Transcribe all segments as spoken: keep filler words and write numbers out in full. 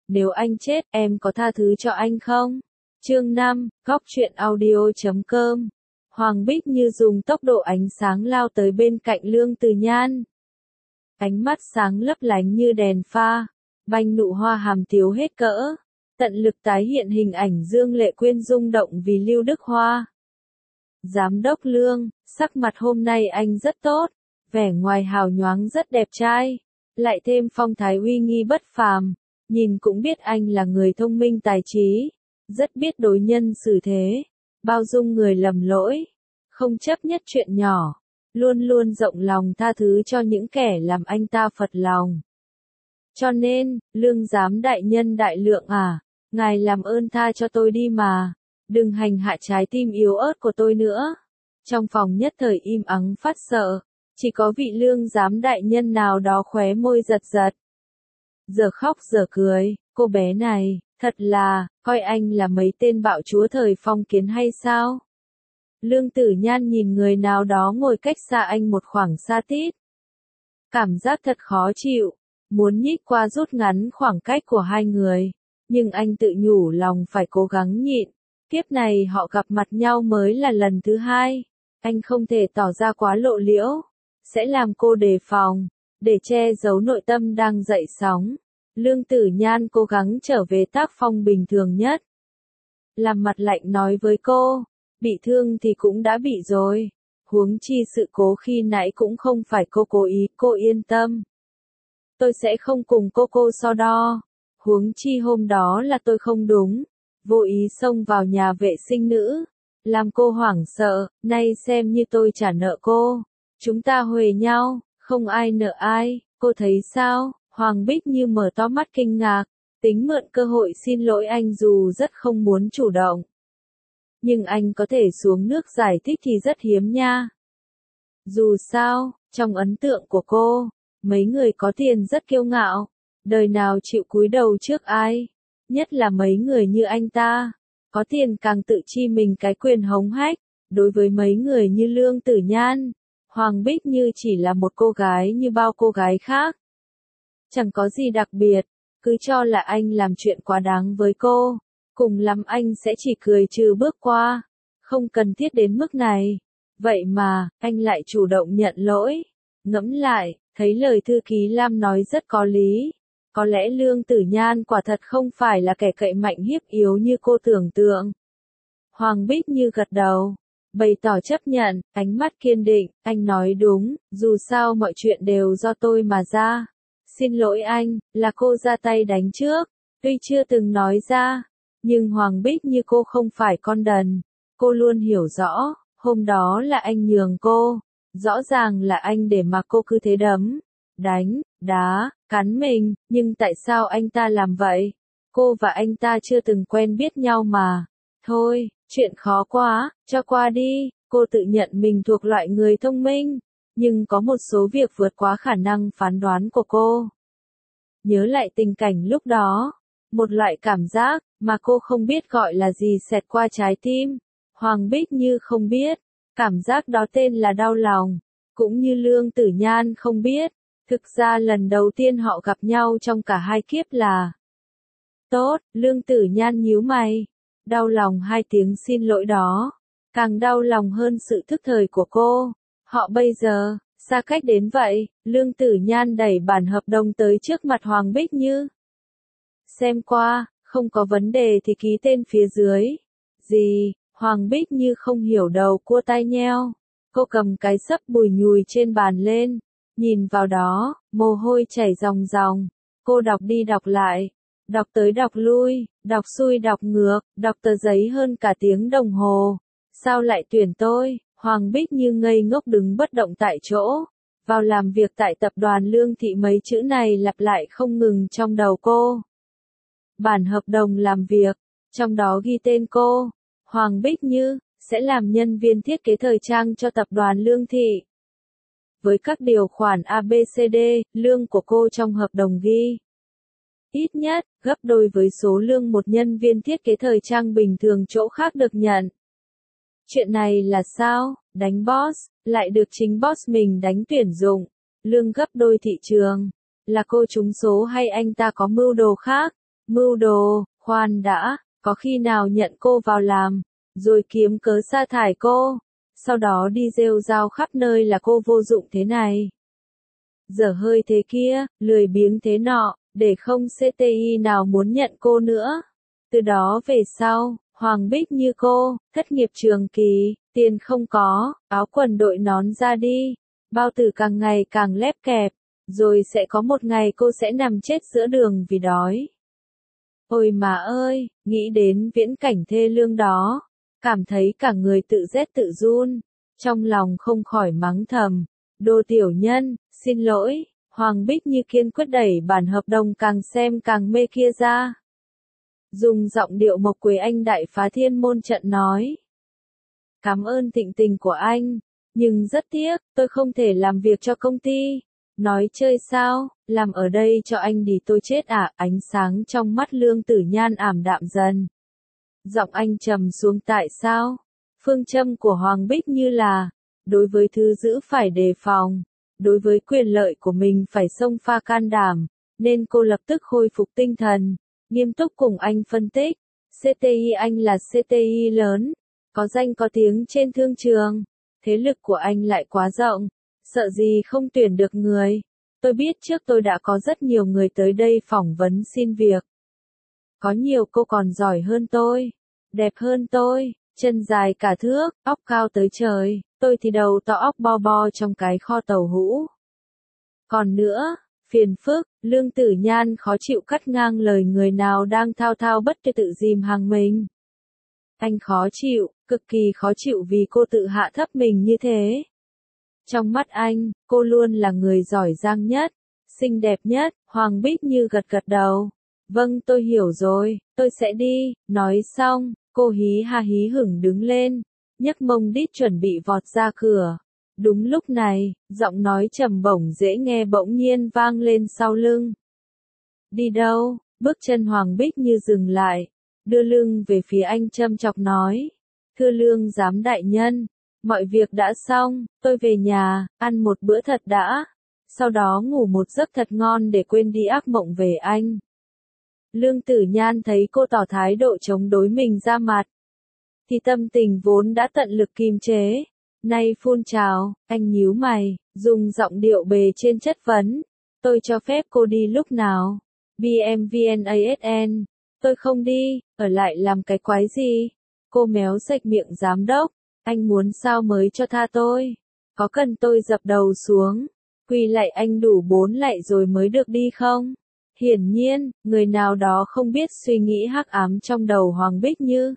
nếu anh chết, em có tha thứ cho anh không? Chương năm, góc truyện audio chấm com. Hoàng Bích Như dùng tốc độ ánh sáng lao tới bên cạnh Lương Từ Nhan. Ánh mắt sáng lấp lánh như đèn pha, banh nụ hoa hàm tiếu hết cỡ, tận lực tái hiện hình ảnh Dương Lệ Quyên rung động vì Lưu Đức Hoa. Giám đốc Lương, sắc mặt hôm nay anh rất tốt, vẻ ngoài hào nhoáng rất đẹp trai, lại thêm phong thái uy nghi bất phàm, nhìn cũng biết anh là người thông minh tài trí, rất biết đối nhân xử thế, bao dung người lầm lỗi, không chấp nhất chuyện nhỏ, luôn luôn rộng lòng tha thứ cho những kẻ làm anh ta phật lòng. Cho nên, Lương giám đại nhân đại lượng à, ngài làm ơn tha cho tôi đi mà, đừng hành hạ trái tim yếu ớt của tôi nữa. Trong phòng nhất thời im ắng phát sợ, chỉ có vị Lương giám đại nhân nào đó khóe môi giật giật. Giờ khóc giờ cười, cô bé này, thật là, coi anh là mấy tên bạo chúa thời phong kiến hay sao? Lương Tử Nhan nhìn người nào đó ngồi cách xa anh một khoảng xa tít. Cảm giác thật khó chịu, muốn nhích qua rút ngắn khoảng cách của hai người, nhưng anh tự nhủ lòng phải cố gắng nhịn, kiếp này họ gặp mặt nhau mới là lần thứ hai, anh không thể tỏ ra quá lộ liễu, sẽ làm cô đề phòng, để che giấu nội tâm đang dậy sóng. Lương Tử Nhan cố gắng trở về tác phong bình thường nhất. Làm mặt lạnh nói với cô, bị thương thì cũng đã bị rồi, huống chi sự cố khi nãy cũng không phải cô cố ý, cô yên tâm. Tôi sẽ không cùng cô cô so đo, huống chi hôm đó là tôi không đúng, vô ý xông vào nhà vệ sinh nữ, làm cô hoảng sợ, nay xem như tôi trả nợ cô, chúng ta huề nhau, không ai nợ ai, cô thấy sao? Hoàng Bích Như mở to mắt kinh ngạc, tính mượn cơ hội xin lỗi anh dù rất không muốn chủ động. Nhưng anh có thể xuống nước giải thích thì rất hiếm nha. Dù sao, trong ấn tượng của cô, mấy người có tiền rất kiêu ngạo, đời nào chịu cúi đầu trước ai, nhất là mấy người như anh ta, có tiền càng tự chi mình cái quyền hống hách, đối với mấy người như Lương Tử Nhan, Hoàng Bích Như chỉ là một cô gái như bao cô gái khác. Chẳng có gì đặc biệt, cứ cho là anh làm chuyện quá đáng với cô, cùng lắm anh sẽ chỉ cười trừ bước qua, không cần thiết đến mức này. Vậy mà, anh lại chủ động nhận lỗi. Ngẫm lại, thấy lời thư ký Lam nói rất có lý. Có lẽ Lương Tử Nhan quả thật không phải là kẻ cậy mạnh hiếp yếu như cô tưởng tượng. Hoàng Bích Như gật đầu, bày tỏ chấp nhận, ánh mắt kiên định, anh nói đúng, dù sao mọi chuyện đều do tôi mà ra. Xin lỗi anh, là cô ra tay đánh trước, tuy chưa từng nói ra, nhưng Hoàng Bích Như cô không phải con đần, cô luôn hiểu rõ, hôm đó là anh nhường cô, rõ ràng là anh để mặc cô cứ thế đấm, đánh, đá, cắn mình, nhưng tại sao anh ta làm vậy? Cô và anh ta chưa từng quen biết nhau mà. Thôi, chuyện khó quá, cho qua đi, cô tự nhận mình thuộc loại người thông minh. Nhưng có một số việc vượt quá khả năng phán đoán của cô. Nhớ lại tình cảnh lúc đó, một loại cảm giác mà cô không biết gọi là gì xẹt qua trái tim. Hoàng Bích Như không biết, cảm giác đó tên là đau lòng, cũng như Lương Tử Nhan không biết, thực ra lần đầu tiên họ gặp nhau trong cả hai kiếp là. Tốt, Lương Tử Nhan nhíu mày, đau lòng hai tiếng xin lỗi đó, càng đau lòng hơn sự thức thời của cô. Họ bây giờ, xa cách đến vậy, Lương Tử Nhan đẩy bản hợp đồng tới trước mặt Hoàng Bích Như. Xem qua, không có vấn đề thì ký tên phía dưới. Gì, Hoàng Bích Như không hiểu đầu cua tai nheo. Cô cầm cái xấp bùi nhùi trên bàn lên, nhìn vào đó, mồ hôi chảy ròng ròng. Cô đọc đi đọc lại, đọc tới đọc lui, đọc xuôi đọc ngược, đọc tờ giấy hơn cả tiếng đồng hồ. Sao lại tuyển tôi? Hoàng Bích Như ngây ngốc đứng bất động tại chỗ, vào làm việc tại tập đoàn Lương Thị mấy chữ này lặp lại không ngừng trong đầu cô. Bản hợp đồng làm việc, trong đó ghi tên cô, Hoàng Bích Như, sẽ làm nhân viên thiết kế thời trang cho tập đoàn Lương Thị. Với các điều khoản A B C D, lương của cô trong hợp đồng ghi ít nhất, gấp đôi với số lương một nhân viên thiết kế thời trang bình thường chỗ khác được nhận. Chuyện này là sao? Đánh boss, lại được chính boss mình đánh tuyển dụng, lương gấp đôi thị trường. Là cô trúng số hay anh ta có mưu đồ khác? Mưu đồ, khoan đã, có khi nào nhận cô vào làm, rồi kiếm cớ sa thải cô, sau đó đi rêu rao khắp nơi là cô vô dụng thế này, dở hơi thế kia, lười biếng thế nọ, để không xê tê i nào muốn nhận cô nữa. Từ đó về sau, Hoàng Bích như cô, thất nghiệp trường kỳ, tiền không có, áo quần đội nón ra đi, bao tử càng ngày càng lép kẹp, rồi sẽ có một ngày cô sẽ nằm chết giữa đường vì đói. Ôi mà ơi, nghĩ đến viễn cảnh thê lương đó, cảm thấy cả người tự rét tự run, trong lòng không khỏi mắng thầm, đồ tiểu nhân, xin lỗi. Hoàng Bích như kiên quyết đẩy bản hợp đồng càng xem càng mê kia ra. Dùng giọng điệu Mộc Quế Anh đại phá thiên môn trận nói. Cảm ơn thịnh tình của anh, nhưng rất tiếc, tôi không thể làm việc cho công ty. Nói chơi sao, làm ở đây cho anh đi tôi chết à, ánh sáng trong mắt Lương Tử Nhan ảm đạm dần. Giọng anh trầm xuống tại sao? Phương châm của Hoàng Bích như là, đối với thứ giữ phải đề phòng. Đối với quyền lợi của mình phải xông pha can đảm, nên cô lập tức khôi phục tinh thần, nghiêm túc cùng anh phân tích. xê tê i anh là xê tê i lớn, có danh có tiếng trên thương trường, thế lực của anh lại quá rộng, sợ gì không tuyển được người. Tôi biết trước tôi đã có rất nhiều người tới đây phỏng vấn xin việc. Có nhiều cô còn giỏi hơn tôi, đẹp hơn tôi, chân dài cả thước, óc cao tới trời, tôi thì đầu to óc bo bo trong cái kho tàu hũ. Còn nữa, phiền phức, Lương Tử Nhan khó chịu cắt ngang lời người nào đang thao thao bất tuyệt tự dìm hàng mình. Anh khó chịu, cực kỳ khó chịu vì cô tự hạ thấp mình như thế. Trong mắt anh, cô luôn là người giỏi giang nhất, xinh đẹp nhất. Hoàng Bích như gật gật đầu. Vâng, tôi hiểu rồi, tôi sẽ đi. Nói xong, cô hí ha hí hửng đứng lên, nhấc mông đít chuẩn bị vọt ra cửa. Đúng lúc này, giọng nói trầm bổng dễ nghe bỗng nhiên vang lên sau lưng. Đi đâu? Bước chân Hoàng Bích như dừng lại, đưa lưng về phía anh châm chọc nói. Thưa Lương giám đại nhân, mọi việc đã xong, tôi về nhà, ăn một bữa thật đã, sau đó ngủ một giấc thật ngon để quên đi ác mộng về anh. Lương Tử Nhan thấy cô tỏ thái độ chống đối mình ra mặt, thì tâm tình vốn đã tận lực kìm chế, nay phun trào. Anh nhíu mày, dùng giọng điệu bề trên chất vấn. Tôi cho phép cô đi lúc nào? bê em vê en a ét en, tôi không đi, ở lại làm cái quái gì? Cô méo sạch miệng giám đốc, anh muốn sao mới cho tha tôi? Có cần tôi dập đầu xuống, quỳ lạy anh đủ bốn lạy rồi mới được đi không? Hiển nhiên, người nào đó không biết suy nghĩ hắc ám trong đầu Hoàng Bích Như.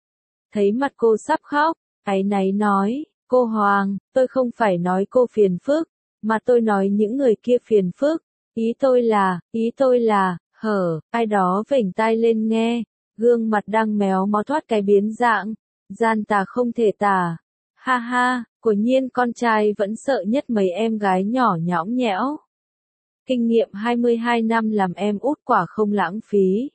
Thấy mặt cô sắp khóc, áy náy nói, cô Hoàng, tôi không phải nói cô phiền phức, mà tôi nói những người kia phiền phức. Ý tôi là, ý tôi là, hở, ai đó vểnh tai lên nghe, gương mặt đang méo mó thoát cái biến dạng, gian tà không thể tả. Ha ha, quả nhiên con trai vẫn sợ nhất mấy em gái nhỏ nhõng nhẽo. Kinh nghiệm hai mươi hai năm làm em út quả không lãng phí.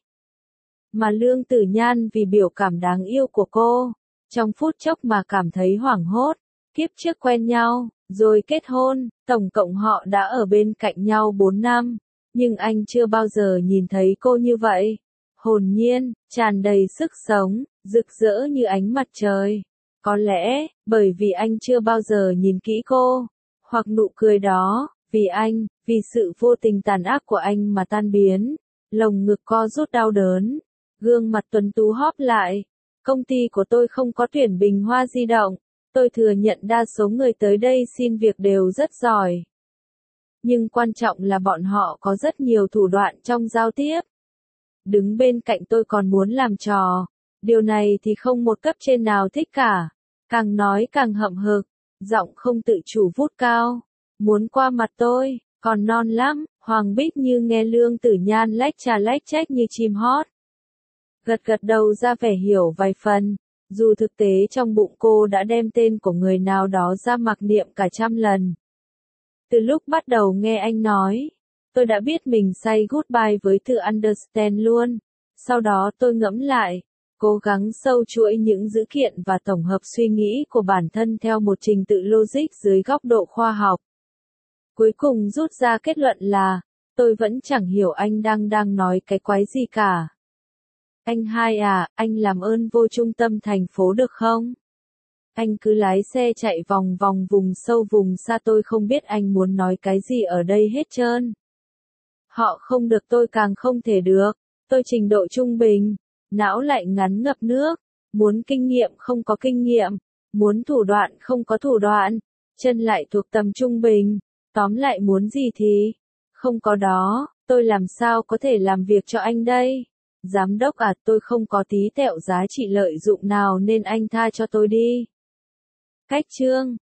Mà Lương Tử Nhan vì biểu cảm đáng yêu của cô, trong phút chốc mà cảm thấy hoảng hốt. Kiếp trước quen nhau, rồi kết hôn, tổng cộng họ đã ở bên cạnh nhau bốn năm, nhưng anh chưa bao giờ nhìn thấy cô như vậy. Hồn nhiên, tràn đầy sức sống, rực rỡ như ánh mặt trời. Có lẽ, bởi vì anh chưa bao giờ nhìn kỹ cô, hoặc nụ cười đó, vì anh, vì sự vô tình tàn ác của anh mà tan biến, lồng ngực co rút đau đớn, gương mặt tuấn tú hóp lại. Công ty của tôi không có tuyển bình hoa di động, tôi thừa nhận đa số người tới đây xin việc đều rất giỏi. Nhưng quan trọng là bọn họ có rất nhiều thủ đoạn trong giao tiếp. Đứng bên cạnh tôi còn muốn làm trò, điều này thì không một cấp trên nào thích cả. Càng nói càng hậm hực, giọng không tự chủ vút cao. Muốn qua mặt tôi, còn non lắm. Hoàng Bích Như nghe Lương Tử Nhan lách trà lách trách như chim hót. Gật gật đầu ra vẻ hiểu vài phần, dù thực tế trong bụng cô đã đem tên của người nào đó ra mặc niệm cả trăm lần. Từ lúc bắt đầu nghe anh nói, tôi đã biết mình say goodbye với từ understand luôn. Sau đó tôi ngẫm lại, cố gắng sâu chuỗi những dữ kiện và tổng hợp suy nghĩ của bản thân theo một trình tự logic dưới góc độ khoa học. Cuối cùng rút ra kết luận là, Tôi vẫn chẳng hiểu anh đang đang nói cái quái gì cả. Anh hai à, anh làm ơn vô trung tâm thành phố được không? Anh cứ lái xe chạy vòng vòng vùng sâu vùng xa, tôi không biết anh muốn nói cái gì ở đây hết trơn. Họ không được, tôi càng không thể được. Tôi trình độ trung bình, não lại ngắn ngập nước, muốn kinh nghiệm không có kinh nghiệm, muốn thủ đoạn không có thủ đoạn, chân lại thuộc tầm trung bình, tóm lại muốn gì thì không có đó, tôi làm sao có thể làm việc cho anh đây? Giám đốc à, tôi không có tí tẹo giá trị lợi dụng nào nên anh tha cho tôi đi. Cách chương